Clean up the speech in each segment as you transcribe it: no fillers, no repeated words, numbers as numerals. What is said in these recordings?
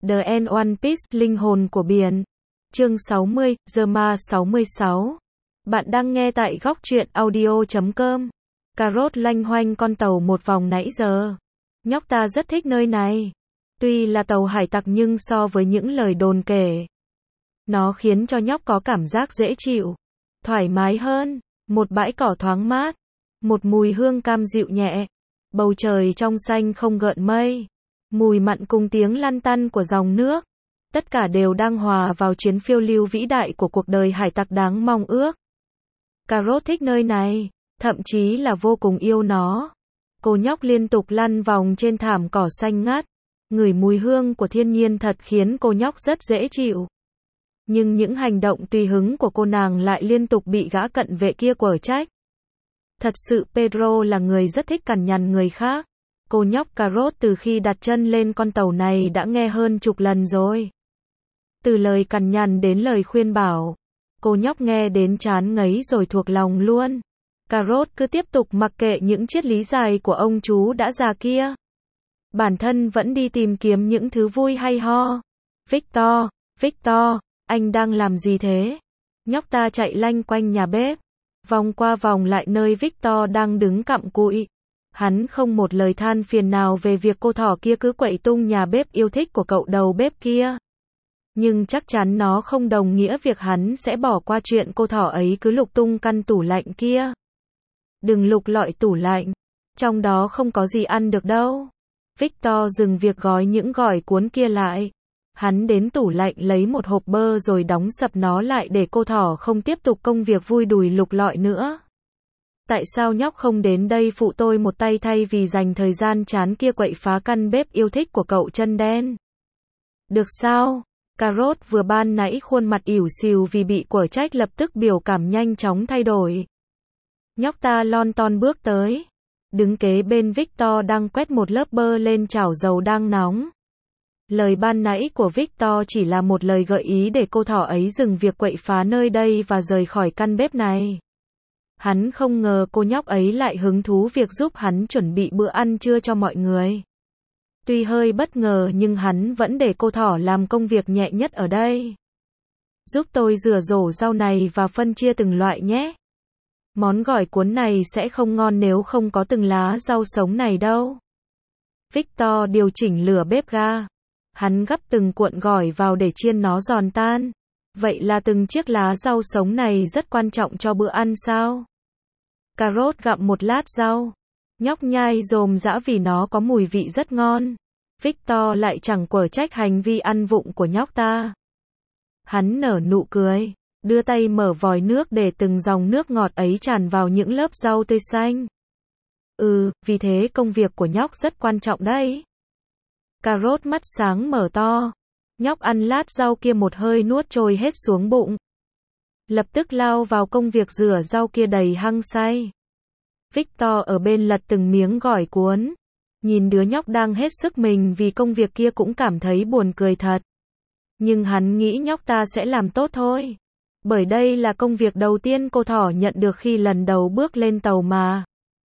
The End One Piece, linh hồn của biển. Chương 60, Zerma 66. Bạn đang nghe tại góc truyện audio.com. Cà rốt loanh hoanh con tàu một vòng nãy giờ. Nhóc ta rất thích nơi này. Tuy là tàu hải tặc nhưng so với những lời đồn kể, nó khiến cho nhóc có cảm giác dễ chịu, thoải mái hơn. Một bãi cỏ thoáng mát, một mùi hương cam dịu nhẹ, bầu trời trong xanh không gợn mây, mùi mặn cùng tiếng lăn tăn của dòng nước. Tất cả đều đang hòa vào chuyến phiêu lưu vĩ đại của cuộc đời hải tặc đáng mong ước. Cà rốt thích nơi này, thậm chí là vô cùng yêu nó. Cô nhóc liên tục lăn vòng trên thảm cỏ xanh ngát, ngửi mùi hương của thiên nhiên thật khiến cô nhóc rất dễ chịu. Nhưng những hành động tùy hứng của cô nàng lại liên tục bị gã cận vệ kia quở trách. Thật sự Pedro là người rất thích cằn nhằn người khác. Cô nhóc cà rốt từ khi đặt chân lên con tàu này đã nghe hơn chục lần rồi. Từ lời cằn nhằn đến lời khuyên bảo, cô nhóc nghe đến chán ngấy rồi thuộc lòng luôn. Cà rốt cứ tiếp tục mặc kệ những triết lý dài của ông chú đã già kia. Bản thân vẫn đi tìm kiếm những thứ vui hay ho. Victor, anh đang làm gì thế? Nhóc ta chạy lanh quanh nhà bếp, vòng qua vòng lại nơi Victor đang đứng cặm cụi. Hắn không một lời than phiền nào về việc cô thỏ kia cứ quậy tung nhà bếp yêu thích của cậu đầu bếp kia. Nhưng chắc chắn nó không đồng nghĩa việc hắn sẽ bỏ qua chuyện cô thỏ ấy cứ lục tung căn tủ lạnh kia. Đừng lục lọi tủ lạnh, trong đó không có gì ăn được đâu. Victor dừng việc gói những gỏi cuốn kia lại. Hắn đến tủ lạnh lấy một hộp bơ rồi đóng sập nó lại để cô thỏ không tiếp tục công việc vui đùi lục lọi nữa. Tại sao nhóc không đến đây phụ tôi một tay thay vì dành thời gian chán kia quậy phá căn bếp yêu thích của cậu chân đen? Được sao? Cà rốt vừa ban nãy khuôn mặt ỉu xìu vì bị quở trách lập tức biểu cảm nhanh chóng thay đổi. Nhóc ta lon ton bước tới, đứng kế bên Victor đang quét một lớp bơ lên chảo dầu đang nóng. Lời ban nãy của Victor chỉ là một lời gợi ý để cô thỏ ấy dừng việc quậy phá nơi đây và rời khỏi căn bếp này. Hắn không ngờ cô nhóc ấy lại hứng thú việc giúp hắn chuẩn bị bữa ăn trưa cho mọi người. Tuy hơi bất ngờ nhưng hắn vẫn để cô thỏ làm công việc nhẹ nhất ở đây. Giúp tôi rửa rổ rau này và phân chia từng loại nhé. Món gỏi cuốn này sẽ không ngon nếu không có từng lá rau sống này đâu. Victor điều chỉnh lửa bếp ga. Hắn gắp từng cuộn gỏi vào để chiên nó giòn tan. Vậy là từng chiếc lá rau sống này rất quan trọng cho bữa ăn sao? Cà rốt gặm một lát rau. Nhóc nhai rồm rã vì nó có mùi vị rất ngon. Victor lại chẳng quở trách hành vi ăn vụng của nhóc ta. Hắn nở nụ cười, đưa tay mở vòi nước để từng dòng nước ngọt ấy tràn vào những lớp rau tươi xanh. Vì thế công việc của nhóc rất quan trọng đấy. Cà rốt mắt sáng mở to. Nhóc ăn lát rau kia một hơi nuốt trôi hết xuống bụng. Lập tức lao vào công việc rửa rau kia đầy hăng say. Victor ở bên lật từng miếng gỏi cuốn. Nhìn đứa nhóc đang hết sức mình vì công việc kia cũng cảm thấy buồn cười thật. Nhưng hắn nghĩ nhóc ta sẽ làm tốt thôi. Bởi đây là công việc đầu tiên cô thỏ nhận được khi lần đầu bước lên tàu mà.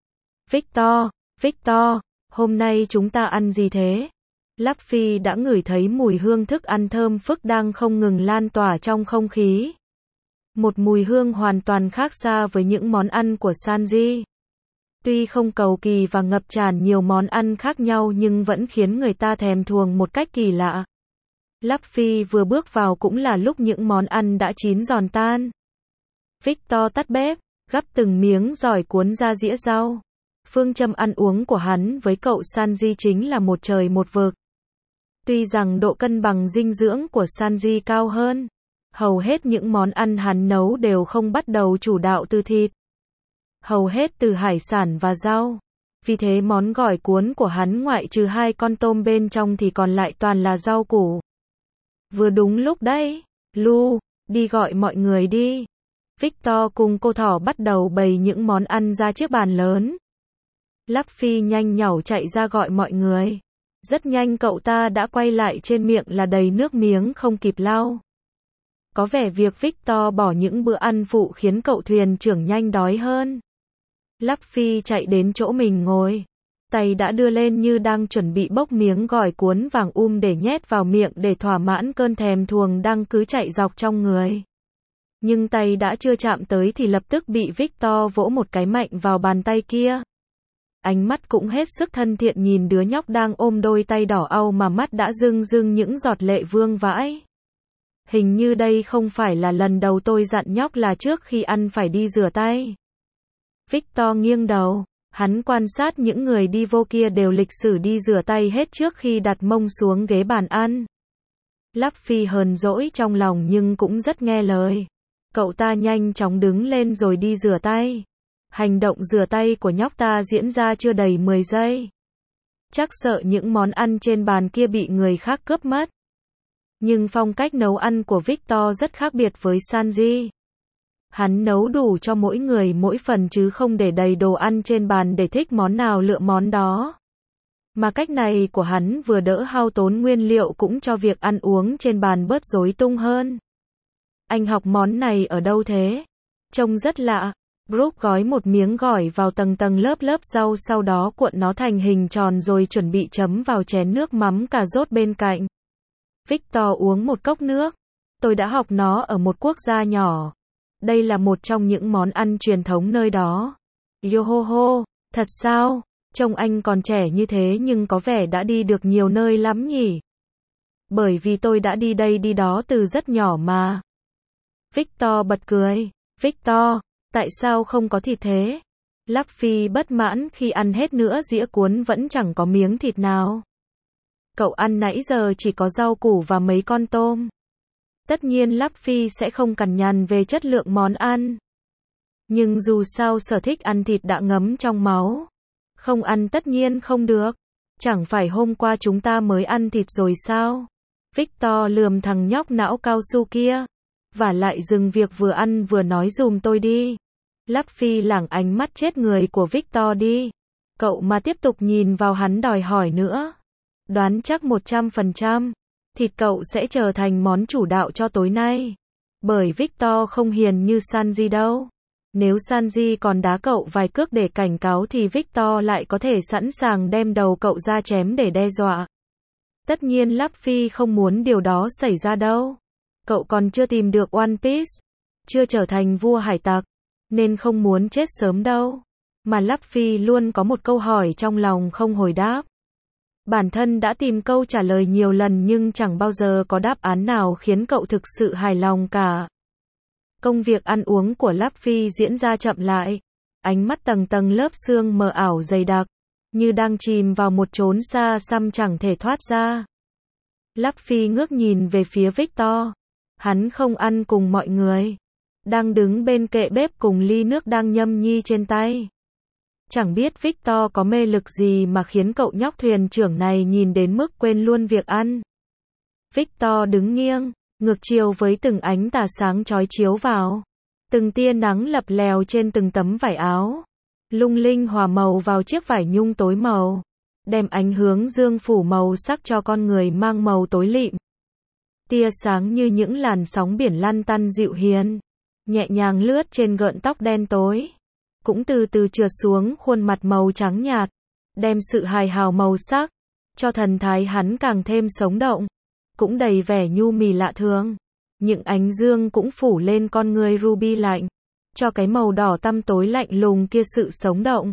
Victor, hôm nay chúng ta ăn gì thế? Luffy đã ngửi thấy mùi hương thức ăn thơm phức đang không ngừng lan tỏa trong không khí. Một mùi hương hoàn toàn khác xa với những món ăn của Sanji. Tuy không cầu kỳ và ngập tràn nhiều món ăn khác nhau nhưng vẫn khiến người ta thèm thuồng một cách kỳ lạ. Luffy vừa bước vào cũng là lúc những món ăn đã chín giòn tan. Victor tắt bếp, gắp từng miếng gỏi cuốn ra dĩa rau. Phương châm ăn uống của hắn với cậu Sanji chính là một trời một vực. Tuy rằng độ cân bằng dinh dưỡng của Sanji cao hơn, hầu hết những món ăn hắn nấu đều không bắt đầu chủ đạo từ thịt. Hầu hết từ hải sản và rau. Vì thế món gỏi cuốn của hắn ngoại trừ 2 con tôm bên trong thì còn lại toàn là rau củ. Vừa đúng lúc đấy, Lu, đi gọi mọi người đi. Victor cùng cô thỏ bắt đầu bày những món ăn ra chiếc bàn lớn. Luffy nhanh nhảu chạy ra gọi mọi người. Rất nhanh cậu ta đã quay lại trên miệng là đầy nước miếng không kịp lau. Có vẻ việc Victor bỏ những bữa ăn phụ khiến cậu thuyền trưởng nhanh đói hơn. Luffy chạy đến chỗ mình ngồi. Tay đã đưa lên như đang chuẩn bị bốc miếng gỏi cuốn vàng để nhét vào miệng để thỏa mãn cơn thèm thuồng đang cứ chạy dọc trong người. Nhưng tay đã chưa chạm tới thì lập tức bị Victor vỗ một cái mạnh vào bàn tay kia. Ánh mắt cũng hết sức thân thiện nhìn đứa nhóc đang ôm đôi tay đỏ au mà mắt đã rưng rưng những giọt lệ vương vãi. Hình như đây không phải là lần đầu tôi dặn nhóc là trước khi ăn phải đi rửa tay. Victor nghiêng đầu, hắn quan sát những người đi vô kia đều lịch sử đi rửa tay hết trước khi đặt mông xuống ghế bàn ăn. Luffy hờn dỗi trong lòng nhưng cũng rất nghe lời. Cậu ta nhanh chóng đứng lên rồi đi rửa tay. Hành động rửa tay của nhóc ta diễn ra chưa đầy 10 giây. Chắc sợ những món ăn trên bàn kia bị người khác cướp mất. Nhưng phong cách nấu ăn của Victor rất khác biệt với Sanji. Hắn nấu đủ cho mỗi người mỗi phần chứ không để đầy đồ ăn trên bàn để thích món nào lựa món đó. Mà cách này của hắn vừa đỡ hao tốn nguyên liệu cũng cho việc ăn uống trên bàn bớt rối tung hơn. Anh học món này ở đâu thế? Trông rất lạ. Brook gói một miếng gỏi vào tầng lớp rau sau đó cuộn nó thành hình tròn rồi chuẩn bị chấm vào chén nước mắm cà rốt bên cạnh. Victor uống một cốc nước. Tôi đã học nó ở một quốc gia nhỏ. Đây là một trong những món ăn truyền thống nơi đó. Yohoho, thật sao? Trông anh còn trẻ như thế nhưng có vẻ đã đi được nhiều nơi lắm nhỉ? Bởi vì tôi đã đi đây đi đó từ rất nhỏ mà. Victor bật cười. Victor, tại sao không có thịt thế? Luffy bất mãn khi ăn hết nữa dĩa cuốn vẫn chẳng có miếng thịt nào. Cậu ăn nãy giờ chỉ có rau củ và mấy con tôm. Tất nhiên Luffy sẽ không cằn nhằn về chất lượng món ăn. Nhưng dù sao sở thích ăn thịt đã ngấm trong máu. Không ăn tất nhiên không được. Chẳng phải hôm qua chúng ta mới ăn thịt rồi sao? Victor lườm thằng nhóc não cao su kia. Vả lại dừng việc vừa ăn vừa nói dùm tôi đi. Luffy lảng ánh mắt chết người của Victor đi. Cậu mà tiếp tục nhìn vào hắn đòi hỏi nữa. Đoán chắc 100%. Thịt cậu sẽ trở thành món chủ đạo cho tối nay. Bởi Victor không hiền như Sanji đâu. Nếu Sanji còn đá cậu vài cước để cảnh cáo thì Victor lại có thể sẵn sàng đem đầu cậu ra chém để đe dọa. Tất nhiên Luffy không muốn điều đó xảy ra đâu. Cậu còn chưa tìm được One Piece. Chưa trở thành vua hải tặc. Nên không muốn chết sớm đâu. Mà Luffy luôn có một câu hỏi trong lòng không hồi đáp. Bản thân đã tìm câu trả lời nhiều lần nhưng chẳng bao giờ có đáp án nào khiến cậu thực sự hài lòng cả. Công việc ăn uống của Luffy diễn ra chậm lại. Ánh mắt tầng lớp sương mờ ảo dày đặc. Như đang chìm vào một chốn xa xăm chẳng thể thoát ra. Luffy ngước nhìn về phía Victor. Hắn không ăn cùng mọi người. Đang đứng bên kệ bếp cùng ly nước đang nhâm nhi trên tay. Chẳng biết Victor có mê lực gì mà khiến cậu nhóc thuyền trưởng này nhìn đến mức quên luôn việc ăn. Victor đứng nghiêng, ngược chiều với từng ánh tà sáng chói chiếu vào. Từng tia nắng lập lèo trên từng tấm vải áo. Lung linh hòa màu vào chiếc vải nhung tối màu. Đem ánh hướng dương phủ màu sắc cho con người mang màu tối lịm. Tia sáng như những làn sóng biển lăn tăn dịu hiền. Nhẹ nhàng lướt trên gợn tóc đen tối. Cũng từ từ trượt xuống khuôn mặt màu trắng nhạt. Đem sự hài hào màu sắc. Cho thần thái hắn càng thêm sống động. Cũng đầy vẻ nhu mì lạ thường. Những ánh dương cũng phủ lên con người Ruby lạnh. Cho cái màu đỏ tăm tối lạnh lùng kia sự sống động.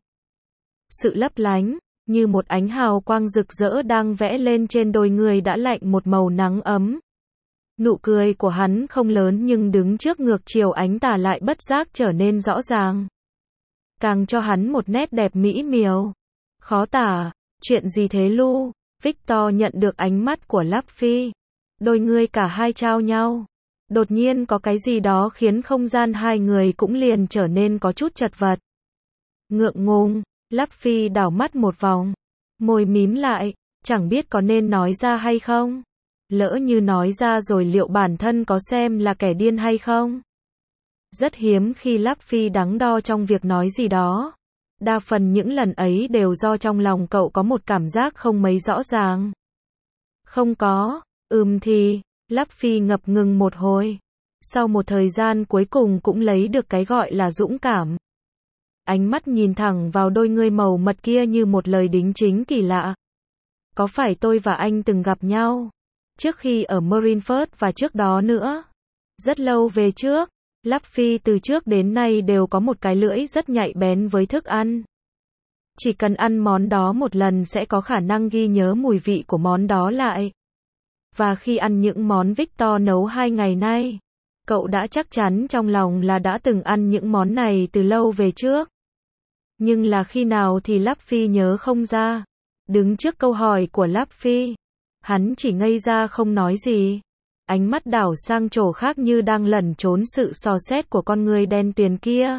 Sự lấp lánh. Như một ánh hào quang rực rỡ đang vẽ lên trên đôi người đã lạnh một màu nắng ấm. Nụ cười của hắn không lớn nhưng đứng trước ngược chiều ánh tà lại bất giác trở nên rõ ràng. Càng cho hắn một nét đẹp mỹ miều. Khó tả, chuyện gì thế Lu? Victor nhận được ánh mắt của Luffy. Đôi người cả hai trao nhau. Đột nhiên có cái gì đó khiến không gian hai người cũng liền trở nên có chút chật vật. Ngượng ngùng, Luffy đảo mắt một vòng. Môi mím lại, chẳng biết có nên nói ra hay không. Lỡ như nói ra rồi liệu bản thân có xem là kẻ điên hay không? Rất hiếm khi Luffy đắn đo trong việc nói gì đó. Đa phần những lần ấy đều do trong lòng cậu có một cảm giác không mấy rõ ràng. Không có, thì, Luffy ngập ngừng một hồi. Sau một thời gian cuối cùng cũng lấy được cái gọi là dũng cảm. ánh mắt nhìn thẳng vào đôi ngươi màu mật kia như một lời đính chính kỳ lạ. Có phải tôi và anh từng gặp nhau? Trước khi ở Marineford và trước đó nữa. Rất lâu về trước, Luffy từ trước đến nay đều có một cái lưỡi rất nhạy bén với thức ăn. Chỉ cần ăn món đó một lần sẽ có khả năng ghi nhớ mùi vị của món đó lại. Và khi ăn những món Victor nấu 2 ngày nay, cậu đã chắc chắn trong lòng là đã từng ăn những món này từ lâu về trước. Nhưng là khi nào thì Luffy nhớ không ra. Đứng trước câu hỏi của Luffy, hắn chỉ ngây ra không nói gì. Ánh mắt đảo sang chỗ khác như đang lẩn trốn sự dò xét của con người đen tuyền kia.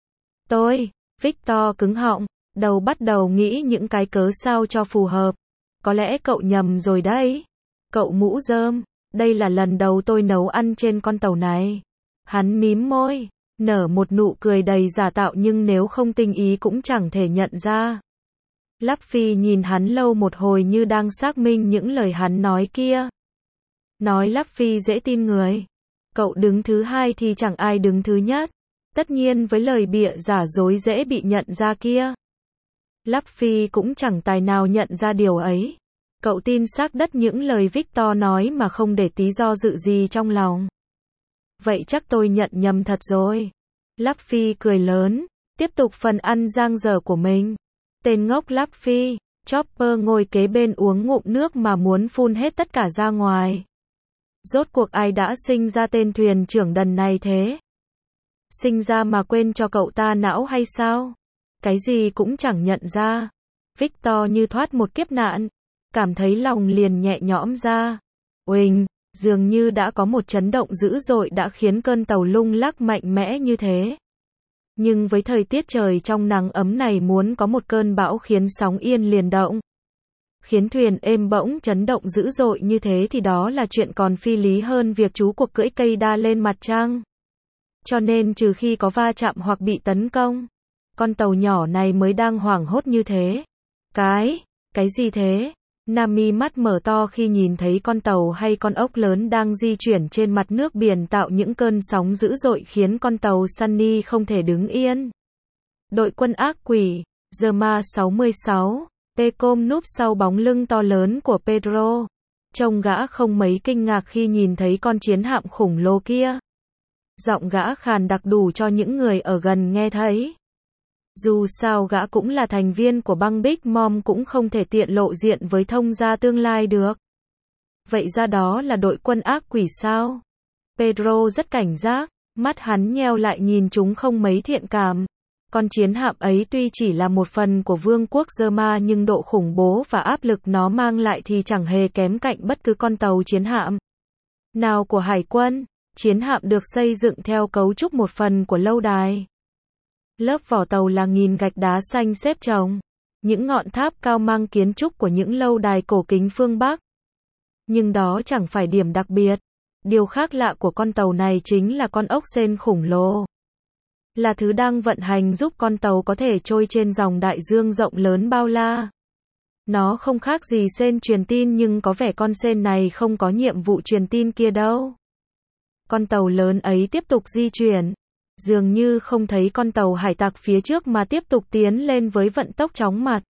Victor cứng họng, đầu bắt đầu nghĩ những cái cớ sao cho phù hợp. Có lẽ cậu nhầm rồi đấy. Cậu mũ rơm, đây là lần đầu tôi nấu ăn trên con tàu này. Hắn mím môi, nở một nụ cười đầy giả tạo nhưng nếu không tinh ý cũng chẳng thể nhận ra. Luffy nhìn hắn lâu một hồi như đang xác minh những lời hắn nói kia. Nói Luffy dễ tin người. Cậu đứng thứ hai thì chẳng ai đứng thứ nhất. Tất nhiên với lời bịa giả dối dễ bị nhận ra kia. Luffy cũng chẳng tài nào nhận ra điều ấy. Cậu tin xác đất những lời Victor nói mà không để tí do dự gì trong lòng. Vậy chắc tôi nhận nhầm thật rồi. Luffy cười lớn, tiếp tục phần ăn dang dở của mình. Tên ngốc Luffy, Chopper ngồi kế bên uống ngụm nước mà muốn phun hết tất cả ra ngoài. Rốt cuộc ai đã sinh ra tên thuyền trưởng đần này thế? Sinh ra mà quên cho cậu ta não hay sao? Cái gì cũng chẳng nhận ra. Victor như thoát một kiếp nạn, cảm thấy lòng liền nhẹ nhõm ra. Uỳnh, dường như đã có một chấn động dữ dội đã khiến cơn tàu lung lắc mạnh mẽ như thế. Nhưng với thời tiết trời trong nắng ấm này muốn có một cơn bão khiến sóng yên liền động, khiến thuyền êm bỗng chấn động dữ dội như thế thì đó là chuyện còn phi lý hơn việc chú cuộc cưỡi cây đa lên mặt trăng. Cho nên trừ khi có va chạm hoặc bị tấn công, con tàu nhỏ này mới đang hoảng hốt như thế. Cái gì thế? Nami mắt mở to khi nhìn thấy con tàu hay con ốc lớn đang di chuyển trên mặt nước biển tạo những cơn sóng dữ dội khiến con tàu Sunny không thể đứng yên. Đội quân ác quỷ, Zerma 66, Pecom núp sau bóng lưng to lớn của Pedro. Trông gã không mấy kinh ngạc khi nhìn thấy con chiến hạm khủng lồ kia. Giọng gã khàn đặc đủ cho những người ở gần nghe thấy. Dù sao gã cũng là thành viên của băng Big Mom cũng không thể tiện lộ diện với thông gia tương lai được. Vậy ra đó là đội quân ác quỷ sao? Pedro rất cảnh giác, mắt hắn nheo lại nhìn chúng không mấy thiện cảm. Con chiến hạm ấy tuy chỉ là một phần của vương quốc Zerma nhưng độ khủng bố và áp lực nó mang lại thì chẳng hề kém cạnh bất cứ con tàu chiến hạm nào của hải quân. Chiến hạm được xây dựng theo cấu trúc một phần của lâu đài. Lớp vỏ tàu là nghìn gạch đá xanh xếp chồng. Những ngọn tháp cao mang kiến trúc của những lâu đài cổ kính phương Bắc. Nhưng đó chẳng phải điểm đặc biệt. Điều khác lạ của con tàu này chính là con ốc sên khủng lồ. Là thứ đang vận hành giúp con tàu có thể trôi trên dòng đại dương rộng lớn bao la. Nó không khác gì sên truyền tin nhưng có vẻ con sên này không có nhiệm vụ truyền tin kia đâu. Con tàu lớn ấy tiếp tục di chuyển. Dường như không thấy con tàu hải tặc phía trước mà tiếp tục tiến lên với vận tốc chóng mặt.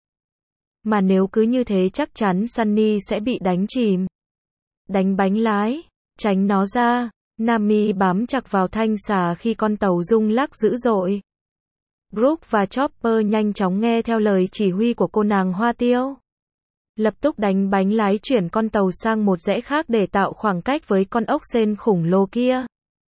Mà nếu cứ như thế chắc chắn Sunny sẽ bị đánh chìm. Đánh bánh lái, tránh nó ra. Nami bám chặt vào thanh xà khi con tàu rung lắc dữ dội. Brook và Chopper nhanh chóng nghe theo lời chỉ huy của cô nàng Hoa Tiêu. Lập tức đánh bánh lái chuyển con tàu sang một rẽ khác để tạo khoảng cách với con ốc sên khủng lồ kia.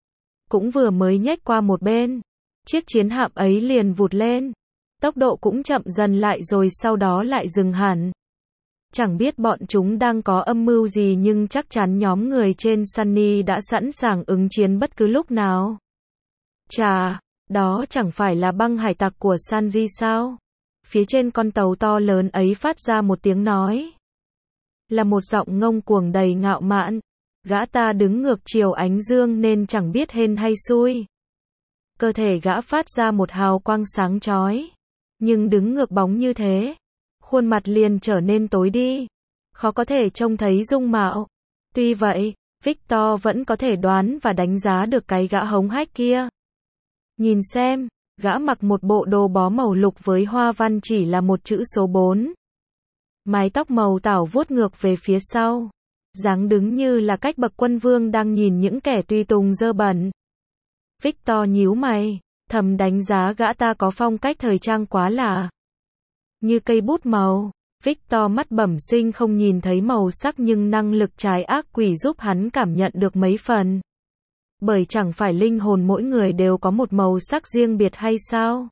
Cũng vừa mới nhếch qua một bên, chiếc chiến hạm ấy liền vụt lên. Tốc độ cũng chậm dần lại rồi sau đó lại dừng hẳn. Chẳng biết bọn chúng đang có âm mưu gì nhưng chắc chắn nhóm người trên Sunny đã sẵn sàng ứng chiến bất cứ lúc nào. Chà, đó chẳng phải là băng hải tặc của Sanji sao? Phía trên con tàu to lớn ấy phát ra một tiếng nói. Là một giọng ngông cuồng đầy ngạo mạn. Gã ta đứng ngược chiều ánh dương nên chẳng biết hên hay xui. Cơ thể gã phát ra một hào quang sáng chói. Nhưng đứng ngược bóng như thế, khuôn mặt liền trở nên tối đi. Khó có thể trông thấy dung mạo. Tuy vậy, Victor vẫn có thể đoán và đánh giá được cái gã hống hách kia. Nhìn xem, Gã mặc một bộ đồ bó màu lục với hoa văn chỉ là một chữ số 4. Mái tóc màu tảo vuốt ngược về phía sau. Dáng đứng như là cách bậc quân vương đang nhìn những kẻ tùy tùng dơ bẩn. Victor nhíu mày, thầm đánh giá gã ta có phong cách thời trang quá lạ. Như cây bút màu, Victor mắt bẩm sinh không nhìn thấy màu sắc nhưng năng lực trái ác quỷ giúp hắn cảm nhận được mấy phần. Bởi chẳng phải linh hồn mỗi người đều có một màu sắc riêng biệt hay sao?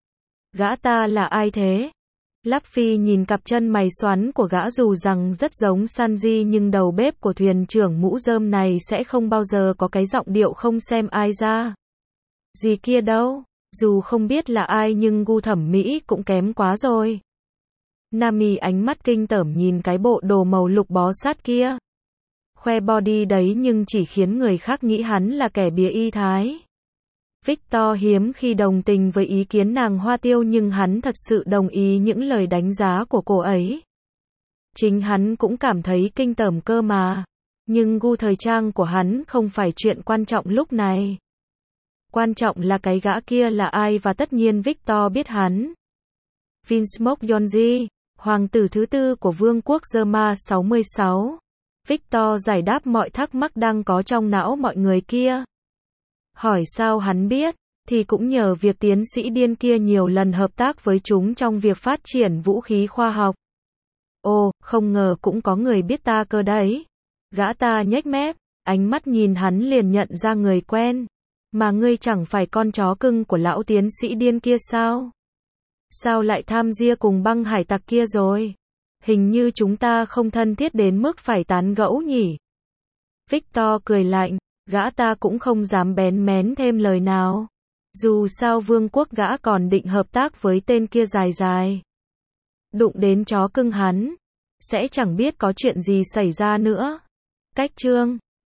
Gã ta là ai thế? Luffy nhìn cặp chân mày xoắn của gã dù rằng rất giống Sanji nhưng đầu bếp của thuyền trưởng mũ rơm này sẽ không bao giờ có cái giọng điệu không xem ai ra. Gì kia đâu, dù không biết là ai nhưng gu thẩm mỹ cũng kém quá rồi. Nami ánh mắt kinh tởm nhìn cái bộ đồ màu lục bó sát kia. Khoe body đấy nhưng chỉ khiến người khác nghĩ hắn là kẻ bía y thái. Victor hiếm khi đồng tình với ý kiến nàng Hoa Tiêu nhưng hắn thật sự đồng ý những lời đánh giá của cô ấy. Chính hắn cũng cảm thấy kinh tởm cơ mà. Nhưng gu thời trang của hắn không phải chuyện quan trọng lúc này. Quan trọng là cái gã kia là ai và tất nhiên Victor biết hắn. Vinsmoke Yonji, hoàng tử thứ tư của vương quốc Zerma 66. Victor giải đáp mọi thắc mắc đang có trong não mọi người kia. Hỏi sao hắn biết, thì cũng nhờ việc tiến sĩ điên kia nhiều lần hợp tác với chúng trong việc phát triển vũ khí khoa học. Ồ, không ngờ cũng có người biết ta cơ đấy. Gã ta nhếch mép, ánh mắt nhìn hắn liền nhận ra người quen. Mà ngươi chẳng phải con chó cưng của lão tiến sĩ điên kia sao? Sao lại tham gia cùng băng hải tặc kia rồi? Hình như chúng ta không thân thiết đến mức phải tán gẫu nhỉ? Victor cười lạnh, gã ta cũng không dám bén mén thêm lời nào. Dù sao vương quốc gã còn định hợp tác với tên kia dài dài. Đụng đến chó cưng hắn, sẽ chẳng biết có chuyện gì xảy ra nữa. Cách chương